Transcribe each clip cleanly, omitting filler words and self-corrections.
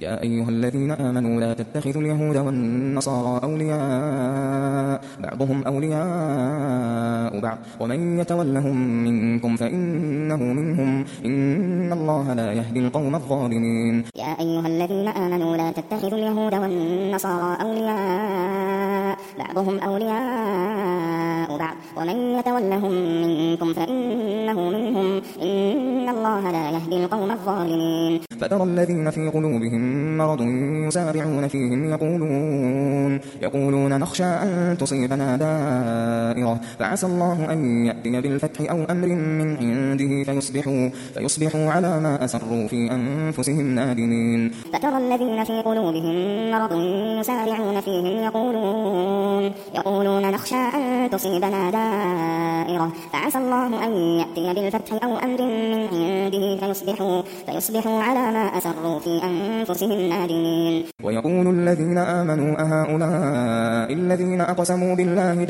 يا أيها الذين آمنوا لا تتخذوا اليهود والنصارى أولياء بعضهم أولياء بعض ومن يتولهم منكم فإنه منهم إن الله لا يهدي القوم الظالمين. يا أيها الذين آمنوا لا تتخذوا اليهود والنصارى أولياء بعضهم أولياء بعض ومن يتولهم منكم فإنه منهم إن الله لا يهدي القوم الظالمين. فترى الذين في قلوبهم مرض يسارعون فيهم يقولون نخشى أن تصيبنا دائرة فعسى الله أن يأتي بالفتح أو أمر من عنده فيصبحوا على ما أسروا في أنفسهم نادمين. فترى الذين في قلوبهم مرض يسارعون فيهم يقولون نخشى أن تصيبنا دائرة فعسى الله أن يأتي بالفتح أو أمر من عنده فيصبحوا على ما أسروا في أنفسهم نادمين. ويقول الذين آمنوا أهؤلاء الذين أقسموا بالله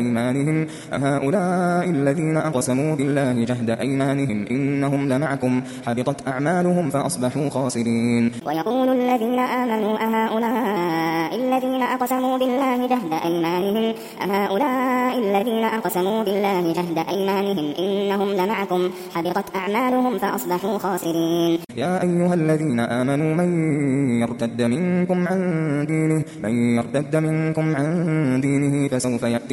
جهد أيمانهم إنهم لمعكم حبطت أعمالهم فأصبحوا خاسرين. ويقول الذين آمنوا أهؤلاء الذين أقسموا بالله جهد أيمانهم إنهم لمعكم حبطت أعمالهم فأصبحوا خاسرين. يا أيها الذين آمنوا من يرتد منكم عن دينه فسوف يأتي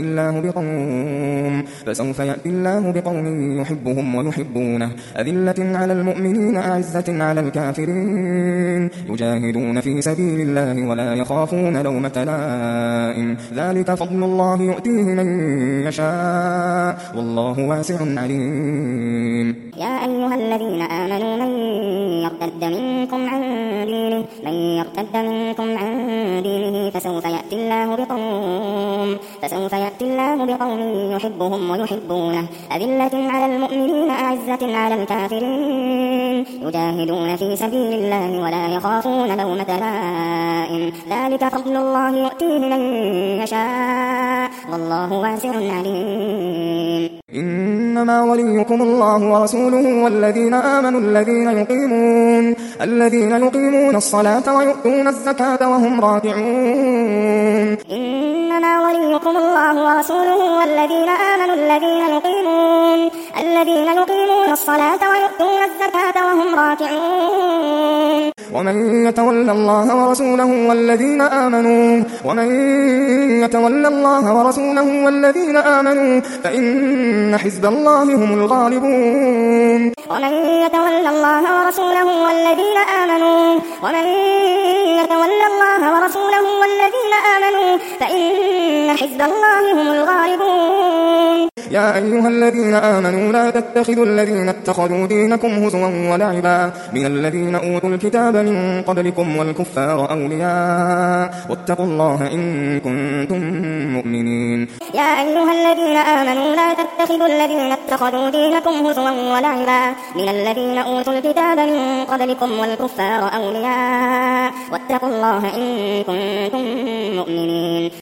الله بقوم يحبهم ويحبونه أذلة على المؤمنين أعزة على الكافرين يجاهدون في سبيل الله ولا يخافون لومة لائم ذلك فضل الله يؤتيه من يشاء والله واسع عليم. يا أيها الذين آمنوا من يرتد منكم عن دينه فسوف يأتي الله بقوم يحبهم ويحبونه أذلة على المؤمنين أعزة على الكافرين يجاهدون في سبيل الله ولا يخافون لومة لائم ذلك فضل الله يؤتيه من يشاء والله واسع عليم. إنما وليكم الله ورسوله والذين آمنوا الذين يقيمون الصلاة ويؤتون الزكاة وهم راكعون. إنما وليكم الله ورسوله والذين آمنوا الذين يقيمون الصلاة ويؤتون الزكاة وهم راكعون. ومن يتولى الله ورسوله والذين آمنوا فإن حزب الله هم الغالبون. ومن يتولى الله ورسوله والذين آمنوا فإن حزب الله هم الغالبون. يا أيها الذين آمنوا لا تتخذوا الذين اتخذوا دينكم هزوا ولعبا من الذين أوتوا الكتاب من قبلكم والكفار أولياء واتقوا الله إن كنتم مؤمنين. يا أيها الذين آمنوا لا تتخذوا الذين اتخذوا دينكم هزوا ولعبا من الذين أوتوا الكتاب من قبلكم والكفار أولياء واتقوا الله إن كنتم مؤمنين.